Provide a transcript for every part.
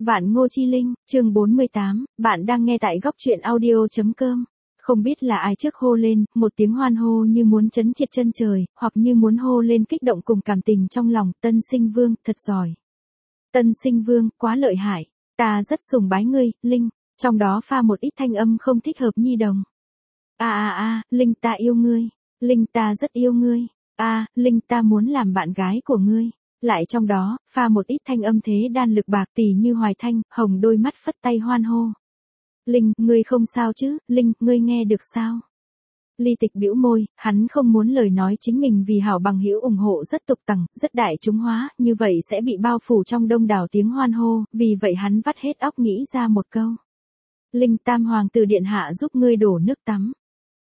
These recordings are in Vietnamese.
Vạn Ngô Chi Linh, chương 48, bạn đang nghe tại góc truyện audio.com. Không biết là ai trước hô lên, một tiếng hoan hô như muốn chấn triệt chân trời, hoặc như muốn hô lên kích động cùng cảm tình trong lòng. Tân Sinh Vương, thật giỏi. Tân Sinh Vương, quá lợi hại. Ta rất sùng bái ngươi, Linh. Trong đó pha một ít thanh âm không thích hợp nhi đồng. Linh ta yêu ngươi. Linh ta rất yêu ngươi. Linh ta muốn làm bạn gái của ngươi. Lại trong đó, pha một ít thanh âm thế đan lực bạc tỉ như Hoài Thanh, hồng đôi mắt phất tay hoan hô. Linh, ngươi không sao chứ, Linh, ngươi nghe được sao? Ly Tịch bĩu môi, hắn không muốn lời nói chính mình vì hảo bằng hữu ủng hộ rất tục tằng, rất đại chúng hóa, như vậy sẽ bị bao phủ trong đông đảo tiếng hoan hô, vì vậy hắn vắt hết óc nghĩ ra một câu. Linh, Tam Hoàng tử điện hạ giúp ngươi đổ nước tắm.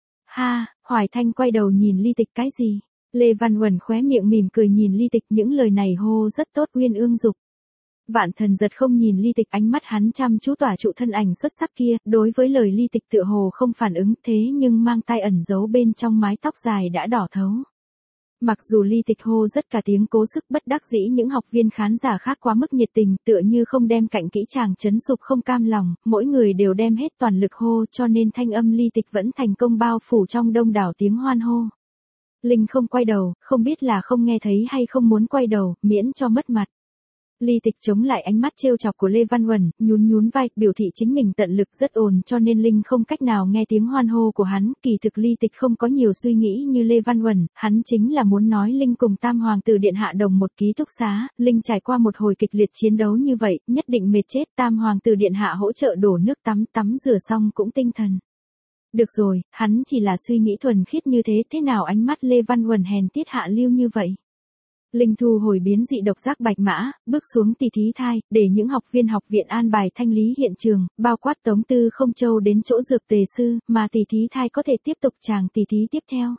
Ha, Hoài Thanh quay đầu nhìn Ly Tịch cái gì? Lê Văn Uẩn khóe miệng mỉm cười nhìn Ly Tịch, những lời này hô rất tốt uyên ương dục. Vạn Thần giật không nhìn Ly Tịch, ánh mắt hắn chăm chú tỏa trụ thân ảnh xuất sắc kia, đối với lời Ly Tịch tựa hồ không phản ứng, thế nhưng mang tai ẩn giấu bên trong mái tóc dài đã đỏ thấu. Mặc dù Ly Tịch hô rất cả tiếng cố sức, bất đắc dĩ những học viên khán giả khác quá mức nhiệt tình, tựa như không đem cạnh kỹ chàng chấn sụp không cam lòng, mỗi người đều đem hết toàn lực hô, cho nên thanh âm Ly Tịch vẫn thành công bao phủ trong đông đảo tiếng hoan hô. Linh không quay đầu, không biết là không nghe thấy hay không muốn quay đầu, miễn cho mất mặt. Ly Tịch chống lại ánh mắt trêu chọc của Lê Văn Uẩn, nhún vai, biểu thị chính mình tận lực rất ồn, cho nên Linh không cách nào nghe tiếng hoan hô của hắn. Kỳ thực Ly Tịch không có nhiều suy nghĩ như Lê Văn Uẩn, hắn chính là muốn nói Linh cùng Tam Hoàng tử điện hạ đồng một ký túc xá, Linh trải qua một hồi kịch liệt chiến đấu như vậy, nhất định mệt chết, Tam Hoàng tử điện hạ hỗ trợ đổ nước tắm rửa xong cũng tinh thần. Được rồi, hắn chỉ là suy nghĩ thuần khiết như thế nào ánh mắt Lê Văn Uẩn hèn tiết hạ lưu như vậy. Linh thu hồi biến dị độc giác bạch mã, bước xuống tỷ thí thai, để những học viên học viện an bài thanh lý hiện trường, bao quát Tống Tư Không Châu đến chỗ dược tề sư, mà tỷ thí thai có thể tiếp tục chàng tỷ thí tiếp theo.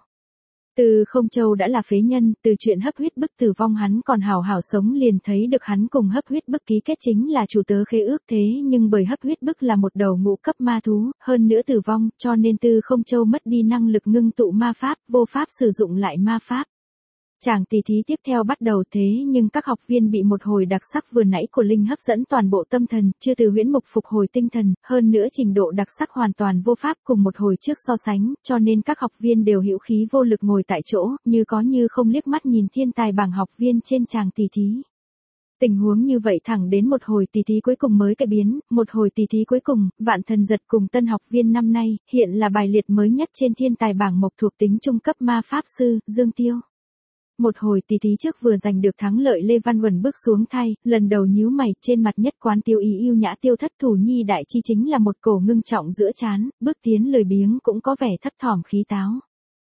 Từ Không Châu đã là phế nhân, từ chuyện hấp huyết bức tử vong hắn còn hảo sống liền thấy được hắn cùng hấp huyết bức ký kết chính là chủ tớ khế ước, thế nhưng bởi hấp huyết bức là một đầu ngũ cấp ma thú, hơn nữa tử vong, cho nên Từ Không Châu mất đi năng lực ngưng tụ ma pháp, vô pháp sử dụng lại ma pháp. Chàng tỷ thí tiếp theo bắt đầu, thế nhưng các học viên bị một hồi đặc sắc vừa nãy của Linh hấp dẫn toàn bộ tâm thần, chưa từ huyễn mục phục hồi tinh thần, hơn nữa trình độ đặc sắc hoàn toàn vô pháp cùng một hồi trước so sánh, cho nên các học viên đều hữu khí vô lực ngồi tại chỗ, như có như không liếc mắt nhìn thiên tài bảng học viên trên chàng tỷ thí. Tình huống như vậy thẳng đến một hồi tỷ thí cuối cùng mới cải biến, một hồi tỷ thí cuối cùng, Vạn Thần giật cùng tân học viên năm nay, hiện là bài liệt mới nhất trên thiên tài bảng mộc thuộc tính trung cấp ma pháp sư, Dương Tiêu. Một hồi tỷ thí trước vừa giành được thắng lợi, Lê Văn Uẩn bước xuống thay, lần đầu nhíu mày, trên mặt nhất quán tiêu ý yêu nhã tiêu thất thủ nhi đại chi chính là một cổ ngưng trọng giữa trán, bước tiến lười biếng cũng có vẻ thấp thỏm khí táo.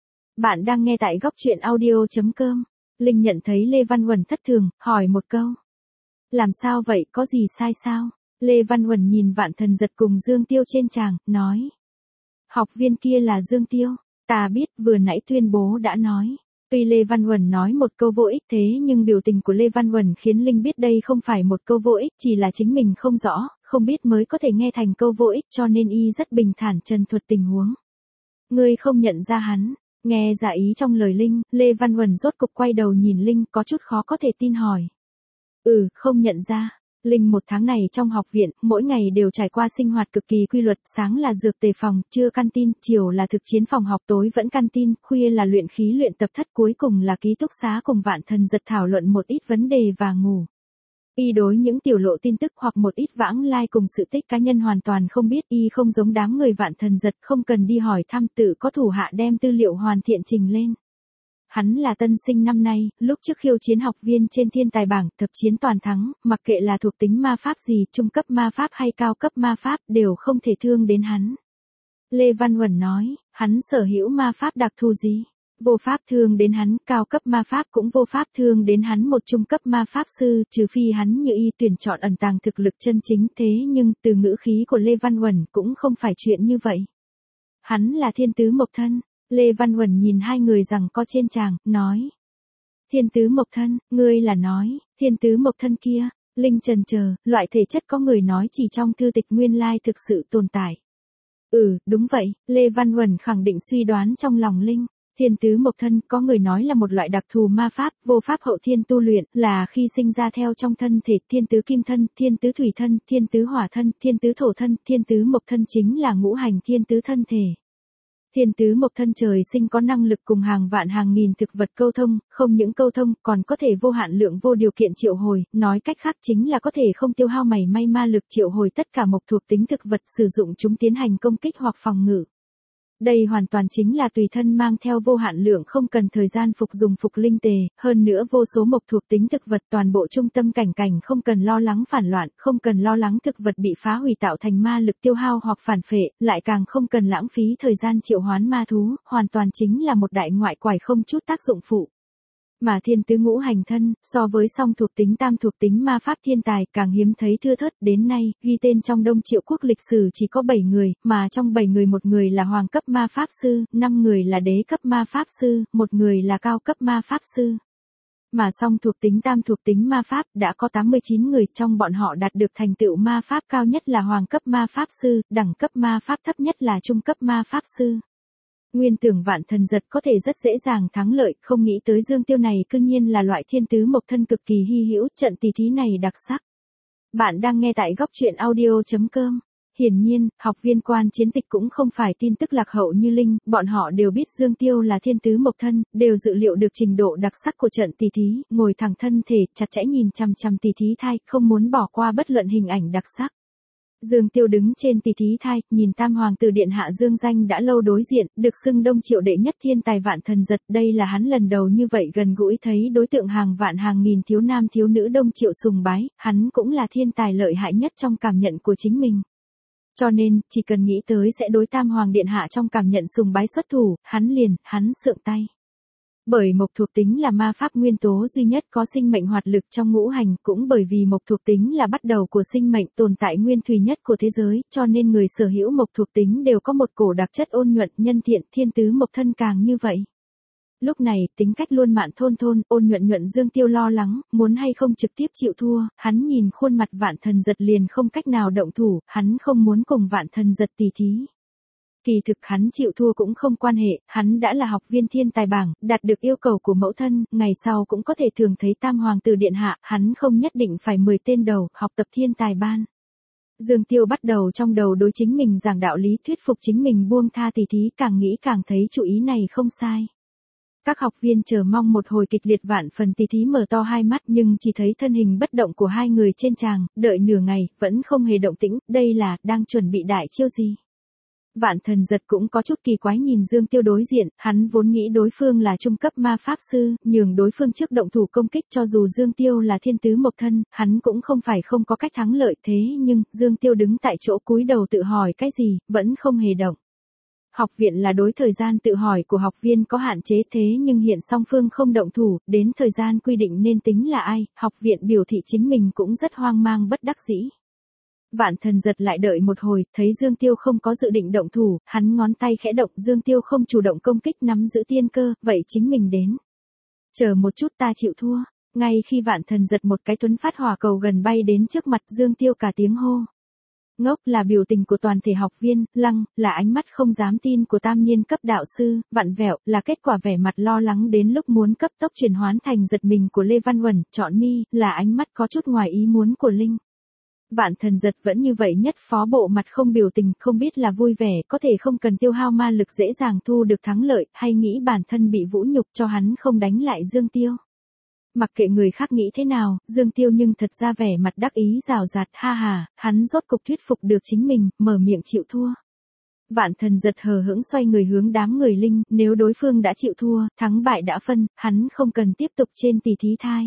Bạn đang nghe tại góc truyện audio.com. Linh nhận thấy Lê Văn Uẩn thất thường, hỏi một câu. Làm sao vậy, có gì sai sao? Lê Văn Uẩn nhìn Vạn Thần giật cùng Dương Tiêu trên tràng, nói. Học viên kia là Dương Tiêu, ta biết, vừa nãy tuyên bố đã nói. Tuy Lê Văn Uẩn nói một câu vô ích, thế nhưng biểu tình của Lê Văn Uẩn khiến Linh biết đây không phải một câu vô ích, chỉ là chính mình không rõ, không biết mới có thể nghe thành câu vô ích, cho nên y rất bình thản trần thuật tình huống. Ngươi không nhận ra hắn, nghe ra ý trong lời Linh, Lê Văn Uẩn rốt cục quay đầu nhìn Linh, có chút khó có thể tin hỏi. Không nhận ra. Linh một tháng này trong học viện, mỗi ngày đều trải qua sinh hoạt cực kỳ quy luật, sáng là dược tề phòng, trưa canteen, chiều là thực chiến phòng học, tối vẫn canteen, khuya là luyện khí luyện tập thất, cuối cùng là ký túc xá cùng Vạn Thần giật thảo luận một ít vấn đề và ngủ. Y đối những tiểu lộ tin tức hoặc một ít vãng lai cùng sự tích cá nhân hoàn toàn không biết, y không giống đám người Vạn Thần giật, không cần đi hỏi thăm, tự có thủ hạ đem tư liệu hoàn thiện trình lên. Hắn là tân sinh năm nay, lúc trước khiêu chiến học viên trên thiên tài bảng, thập chiến toàn thắng, mặc kệ là thuộc tính ma pháp gì, trung cấp ma pháp hay cao cấp ma pháp, đều không thể thương đến hắn. Lê Văn Uẩn nói, hắn sở hữu ma pháp đặc thù gì? Vô pháp thương đến hắn, cao cấp ma pháp cũng vô pháp thương đến hắn, một trung cấp ma pháp sư, trừ phi hắn như y tuyển chọn ẩn tàng thực lực chân chính, thế nhưng, từ ngữ khí của Lê Văn Uẩn cũng không phải chuyện như vậy. Hắn là thiên tứ mộc thân. Lê Văn Uẩn nhìn hai người rằng có trên tràng, nói. Thiên tứ mộc thân, ngươi là nói, thiên tứ mộc thân kia, Linh chần chờ, loại thể chất có người nói chỉ trong thư tịch nguyên lai thực sự tồn tại. Đúng vậy, Lê Văn Uẩn khẳng định suy đoán trong lòng Linh. Thiên tứ mộc thân có người nói là một loại đặc thù ma pháp, vô pháp hậu thiên tu luyện, là khi sinh ra theo trong thân thể thiên tứ kim thân, thiên tứ thủy thân, thiên tứ hỏa thân, thiên tứ thổ thân, thiên tứ mộc thân chính là ngũ hành thiên tứ thân thể. Thiên tứ mộc thân trời sinh có năng lực cùng hàng vạn hàng nghìn thực vật câu thông, không những câu thông còn có thể vô hạn lượng vô điều kiện triệu hồi, nói cách khác chính là có thể không tiêu hao mảy may ma lực triệu hồi tất cả mộc thuộc tính thực vật sử dụng chúng tiến hành công kích hoặc phòng ngự. Đây hoàn toàn chính là tùy thân mang theo vô hạn lượng không cần thời gian phục dùng phục linh tề, hơn nữa vô số mộc thuộc tính thực vật toàn bộ trung tâm cảnh cảnh không cần lo lắng phản loạn, không cần lo lắng thực vật bị phá hủy tạo thành ma lực tiêu hao hoặc phản phệ, lại càng không cần lãng phí thời gian triệu hoán ma thú, hoàn toàn chính là một đại ngoại quải không chút tác dụng phụ. Mà thiên tứ ngũ hành thân, so với song thuộc tính tam thuộc tính ma pháp thiên tài càng hiếm thấy thưa thớt, đến nay, ghi tên trong Đông Triệu quốc lịch sử chỉ có 7 người, mà trong 7 người một người là hoàng cấp ma pháp sư, 5 người là đế cấp ma pháp sư, một người là cao cấp ma pháp sư. Mà song thuộc tính tam thuộc tính ma pháp đã có 89 người, trong bọn họ đạt được thành tựu ma pháp cao nhất là hoàng cấp ma pháp sư, đẳng cấp ma pháp thấp nhất là trung cấp ma pháp sư. Nguyên tưởng Vạn Thần Giật có thể rất dễ dàng thắng lợi, không nghĩ tới Dương Tiêu này cư nhiên là loại thiên tứ mộc thân cực kỳ hy hữu, trận tỷ thí này đặc sắc. Bạn đang nghe tại góc truyện audio.com. Hiển nhiên, học viên quan chiến tịch cũng không phải tin tức lạc hậu như Linh, bọn họ đều biết Dương Tiêu là thiên tứ mộc thân, đều dự liệu được trình độ đặc sắc của trận tỷ thí, ngồi thẳng thân thể, chặt chẽ nhìn chằm chằm tỷ thí thai, không muốn bỏ qua bất luận hình ảnh đặc sắc. Dương Tiêu đứng trên tỷ thí thai, nhìn Tam Hoàng tử điện hạ Dương Danh đã lâu đối diện, được xưng Đông Triệu đệ nhất thiên tài Vạn Thần Giật, đây là hắn lần đầu như vậy gần gũi thấy đối tượng hàng vạn hàng nghìn thiếu nam thiếu nữ Đông Triệu sùng bái, hắn cũng là thiên tài lợi hại nhất trong cảm nhận của chính mình. Cho nên, chỉ cần nghĩ tới sẽ đối Tam Hoàng điện hạ trong cảm nhận sùng bái xuất thủ, hắn sượng tay. Bởi mộc thuộc tính là ma pháp nguyên tố duy nhất có sinh mệnh hoạt lực trong ngũ hành, cũng bởi vì mộc thuộc tính là bắt đầu của sinh mệnh tồn tại nguyên thủy nhất của thế giới, cho nên người sở hữu mộc thuộc tính đều có một cổ đặc chất ôn nhuận, nhân thiện, thiên tứ mộc thân càng như vậy. Lúc này, tính cách luôn mạn thôn thôn, ôn nhuận nhuận Dương Tiêu lo lắng, muốn hay không trực tiếp chịu thua, hắn nhìn khuôn mặt Vạn Thần Giật liền không cách nào động thủ, hắn không muốn cùng Vạn Thần Giật tỉ thí. Kỳ thực hắn chịu thua cũng không quan hệ, hắn đã là học viên thiên tài bảng, đạt được yêu cầu của mẫu thân, ngày sau cũng có thể thường thấy Tam Hoàng tử điện hạ, hắn không nhất định phải 10 tên đầu, học tập thiên tài ban. Dương Tiêu bắt đầu trong đầu đối chính mình giảng đạo lý, thuyết phục chính mình buông tha tỷ thí, càng nghĩ càng thấy chủ ý này không sai. Các học viên chờ mong một hồi kịch liệt vạn phần tỷ thí mở to hai mắt nhưng chỉ thấy thân hình bất động của hai người trên tràng, đợi nửa ngày, vẫn không hề động tĩnh, đây là, đang chuẩn bị đại chiêu gì? Vạn Thần Giật cũng có chút kỳ quái nhìn Dương Tiêu đối diện, hắn vốn nghĩ đối phương là trung cấp ma pháp sư, nhường đối phương trước động thủ công kích cho dù Dương Tiêu là thiên tứ mộc thân, hắn cũng không phải không có cách thắng lợi thế nhưng, Dương Tiêu đứng tại chỗ cúi đầu tự hỏi cái gì, vẫn không hề động. Học viện là đối thời gian tự hỏi của học viên có hạn chế thế nhưng hiện song phương không động thủ, đến thời gian quy định nên tính là ai, học viện biểu thị chính mình cũng rất hoang mang bất đắc dĩ. Vạn Thần Giật lại đợi một hồi, thấy Dương Tiêu không có dự định động thủ, hắn ngón tay khẽ động, Dương Tiêu không chủ động công kích nắm giữ tiên cơ, vậy chính mình đến. Chờ một chút ta chịu thua, ngay khi Vạn Thần Giật một cái tuấn phát hỏa cầu gần bay đến trước mặt Dương Tiêu cả tiếng hô. Ngốc là biểu tình của toàn thể học viên, lăng, là ánh mắt không dám tin của tam niên cấp đạo sư, vặn vẹo, là kết quả vẻ mặt lo lắng đến lúc muốn cấp tốc chuyển hoán thành giật mình của Lê Văn Uẩn, chọn mi, là ánh mắt có chút ngoài ý muốn của Linh. Vạn Thần Giật vẫn như vậy nhất phó bộ mặt không biểu tình, không biết là vui vẻ, có thể không cần tiêu hao ma lực dễ dàng thu được thắng lợi, hay nghĩ bản thân bị vũ nhục cho hắn không đánh lại Dương Tiêu. Mặc kệ người khác nghĩ thế nào, Dương Tiêu nhưng thật ra vẻ mặt đắc ý rào rạt, ha hà, hắn rốt cục thuyết phục được chính mình, mở miệng chịu thua. Vạn Thần Giật hờ hững xoay người hướng đám người Linh, nếu đối phương đã chịu thua, thắng bại đã phân, hắn không cần tiếp tục trên tỷ thí thai.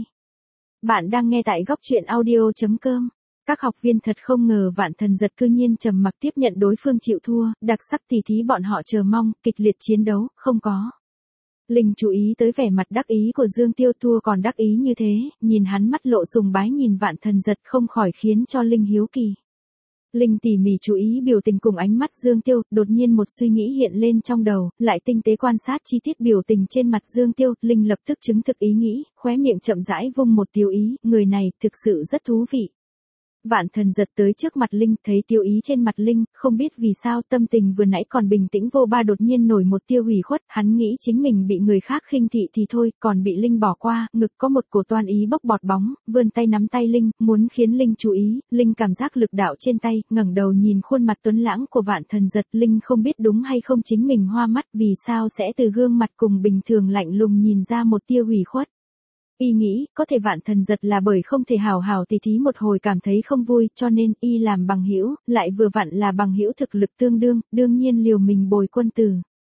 Bạn đang nghe tại góc truyện audio.com. Các học viên thật không ngờ Vạn Thần Giật cư nhiên trầm mặc tiếp nhận đối phương chịu thua, đặc sắc tỷ thí bọn họ chờ mong, kịch liệt chiến đấu, không có. Linh chú ý tới vẻ mặt đắc ý của Dương Tiêu, thua còn đắc ý như thế, nhìn hắn mắt lộ sùng bái nhìn Vạn Thần Giật không khỏi khiến cho Linh hiếu kỳ. Linh tỉ mỉ chú ý biểu tình cùng ánh mắt Dương Tiêu, đột nhiên một suy nghĩ hiện lên trong đầu, lại tinh tế quan sát chi tiết biểu tình trên mặt Dương Tiêu, Linh lập tức chứng thực ý nghĩ, khóe miệng chậm rãi vung một tiêu ý, người này thực sự rất thú vị. Vạn Thần giật tới trước mặt Linh, thấy tiêu ý trên mặt Linh, không biết vì sao tâm tình vừa nãy còn bình tĩnh vô ba đột nhiên nổi một tia ủy khuất, hắn nghĩ chính mình bị người khác khinh thị thì thôi, còn bị Linh bỏ qua, ngực có một cổ toan ý bốc bọt bóng, vươn tay nắm tay Linh, muốn khiến Linh chú ý, Linh cảm giác lực đạo trên tay, ngẩng đầu nhìn khuôn mặt tuấn lãng của Vạn Thần giật, Linh không biết đúng hay không chính mình hoa mắt, vì sao sẽ từ gương mặt cùng bình thường lạnh lùng nhìn ra một tia ủy khuất. Y nghĩ, có thể Vạn Thần giật là bởi không thể hào hào tỉ thí một hồi cảm thấy không vui, cho nên y làm bằng hữu, lại vừa vặn là bằng hữu thực lực tương đương, đương nhiên liều mình bồi quân tử.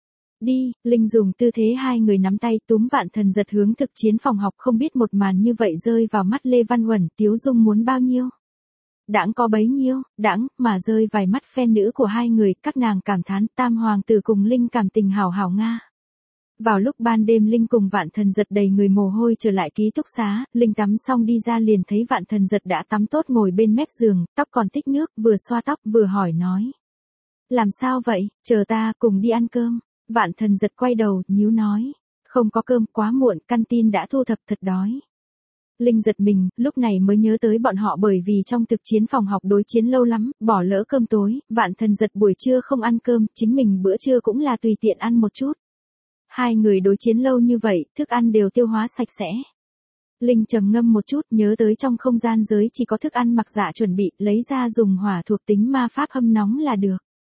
Đi, Linh dùng tư thế hai người nắm tay túm Vạn Thần giật hướng thực chiến phòng học, không biết một màn như vậy rơi vào mắt Lê Văn Uẩn, Tiếu Dung muốn bao nhiêu. Đãng có bấy nhiêu, đãng, mà rơi vài mắt phen nữ của hai người, các nàng cảm thán tam hoàng tử cùng Linh cảm tình hảo hảo nga. Vào lúc ban đêm Linh cùng Vạn Thần giật đầy người mồ hôi trở lại ký túc xá, Linh tắm xong đi ra liền thấy Vạn Thần giật đã tắm tốt ngồi bên mép giường, tóc còn tích nước, vừa xoa tóc vừa hỏi nói. Làm sao vậy, chờ ta cùng đi ăn cơm. Vạn Thần giật quay đầu, nhíu nói. Không có cơm, quá muộn, căn tin đã thu thập, thật đói. Linh giật mình, lúc này mới nhớ tới bọn họ bởi vì trong thực chiến phòng học đối chiến lâu lắm, bỏ lỡ cơm tối, Vạn Thần giật buổi trưa không ăn cơm, chính mình bữa trưa cũng là tùy tiện ăn một chút. Hai người đối chiến lâu như vậy, thức ăn đều tiêu hóa sạch sẽ. Linh trầm ngâm một chút, nhớ tới trong không gian giới chỉ có thức ăn mặc dạ chuẩn bị, lấy ra dùng hỏa thuộc tính ma pháp hâm nóng là được.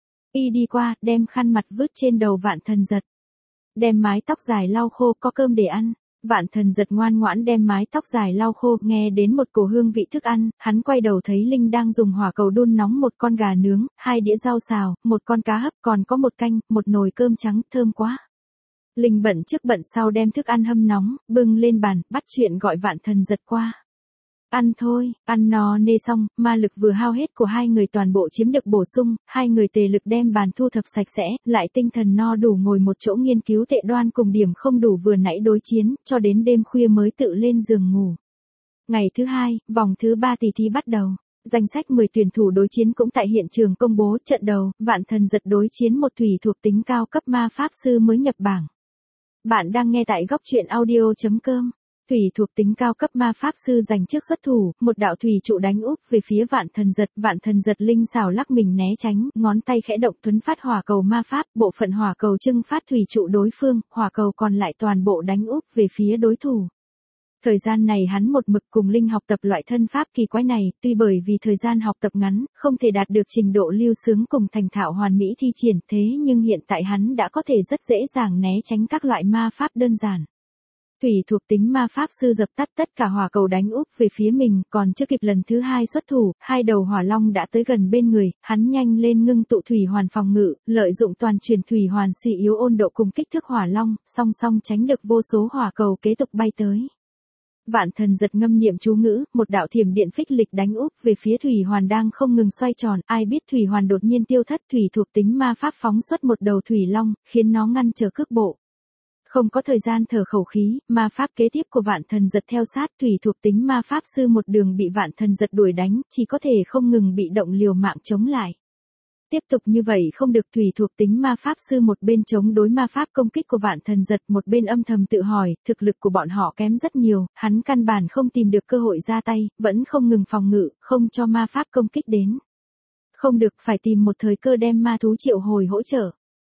Y đi qua, đem khăn mặt vứt trên đầu Vạn Thần giật. Đem mái tóc dài lau khô, có cơm để ăn. Vạn Thần giật ngoan ngoãn đem mái tóc dài lau khô, nghe đến một cổ hương vị thức ăn, hắn quay đầu thấy Linh đang dùng hỏa cầu đun nóng một con gà nướng, 2 đĩa rau xào, một con cá hấp, còn có một canh, một nồi cơm trắng, thơm quá. Linh bận trước bận sau đem thức ăn hâm nóng, bưng lên bàn, bắt chuyện gọi Vạn Thần giật qua. Ăn thôi, ăn no nê xong, ma lực vừa hao hết của hai người toàn bộ chiếm được bổ sung, hai người tề lực đem bàn thu thập sạch sẽ, lại tinh thần no đủ ngồi một chỗ nghiên cứu tệ đoan cùng điểm không đủ vừa nãy đối chiến, cho đến đêm khuya mới tự lên giường ngủ. Ngày thứ hai, vòng thứ 3 tỷ thí bắt đầu. Danh sách 10 tuyển thủ đối chiến cũng tại hiện trường công bố, trận đầu, Vạn Thần giật đối chiến một thủy thuộc tính cao cấp ma pháp sư mới nhập bảng. Bạn đang nghe tại góc truyện audio.com. Thủy thuộc tính cao cấp ma pháp sư giành trước xuất thủ, một đạo thủy trụ đánh úp về phía Vạn Thần giật linh xảo lắc mình né tránh, ngón tay khẽ động thuấn phát hỏa cầu ma pháp, bộ phận hỏa cầu trưng phát thủy trụ đối phương, hỏa cầu còn lại toàn bộ đánh úp về phía đối thủ. Thời gian này hắn một mực cùng Linh học tập loại thân pháp kỳ quái này, tuy bởi vì thời gian học tập ngắn, không thể đạt được trình độ lưu sướng cùng thành thạo hoàn mỹ thi triển, thế nhưng hiện tại hắn đã có thể rất dễ dàng né tránh các loại ma pháp đơn giản. Thủy thuộc tính ma pháp sư dập tắt tất cả hỏa cầu đánh úp về phía mình, còn chưa kịp lần thứ 2 xuất thủ, 2 đầu hỏa long đã tới gần bên người, hắn nhanh lên ngưng tụ thủy hoàn phòng ngự, lợi dụng toàn truyền thủy hoàn suy yếu ôn độ cùng kích thước hỏa long, song song tránh được vô số hỏa cầu kế tục bay tới. Vạn Thần giật ngâm niệm chú ngữ, một đạo thiểm điện phích lịch đánh úp về phía thủy hoàn đang không ngừng xoay tròn, ai biết thủy hoàn đột nhiên tiêu thất, thủy thuộc tính ma pháp phóng xuất một đầu thủy long, khiến nó ngăn trở cước bộ. Không có thời gian thở khẩu khí, ma pháp kế tiếp của Vạn Thần giật theo sát, thủy thuộc tính ma pháp sư một đường bị Vạn Thần giật đuổi đánh, chỉ có thể không ngừng bị động liều mạng chống lại. Tiếp tục như vậy không được, thủy thuộc tính ma pháp sư một bên chống đối ma pháp công kích của Vạn Thần giật, một bên âm thầm tự hỏi, thực lực của bọn họ kém rất nhiều, hắn căn bản không tìm được cơ hội ra tay, vẫn không ngừng phòng ngự, không cho ma pháp công kích đến. Không được, phải tìm một thời cơ đem ma thú triệu hồi hỗ trợ.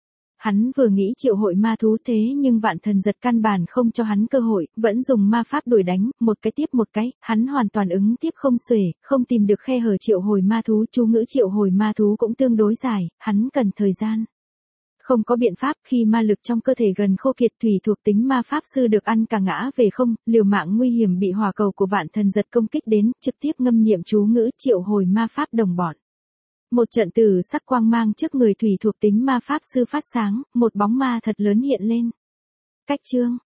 Hắn vừa nghĩ triệu hội ma thú thế nhưng Vạn Thần giật căn bản không cho hắn cơ hội, vẫn dùng ma pháp đuổi đánh, một cái tiếp một cái, hắn hoàn toàn ứng tiếp không xuể, không tìm được khe hở triệu hồi ma thú, chú ngữ triệu hồi ma thú cũng tương đối dài, hắn cần thời gian. Không có biện pháp, khi ma lực trong cơ thể gần khô kiệt, thủy thuộc tính ma pháp sư được ăn cả ngã về không, liều mạng nguy hiểm bị hỏa cầu của Vạn Thần giật công kích đến, trực tiếp ngâm niệm chú ngữ triệu hồi ma pháp đồng bọn. Một trận tử sắc quang mang trước người thủy thuộc tính ma pháp sư phát sáng, một bóng ma thật lớn hiện lên. Cách chương,